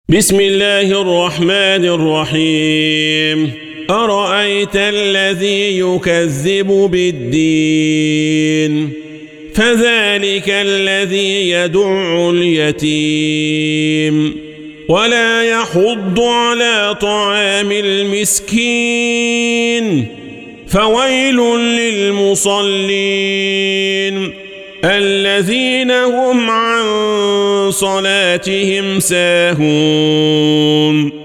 بسم الله الرحمن الرحيم أرأيت الذي يكذب بالدين فذلك الذي يدع اليتيم ولا يحض على طعام المسكين فويل للمصلين الذين هم عن صلاتهم ساهون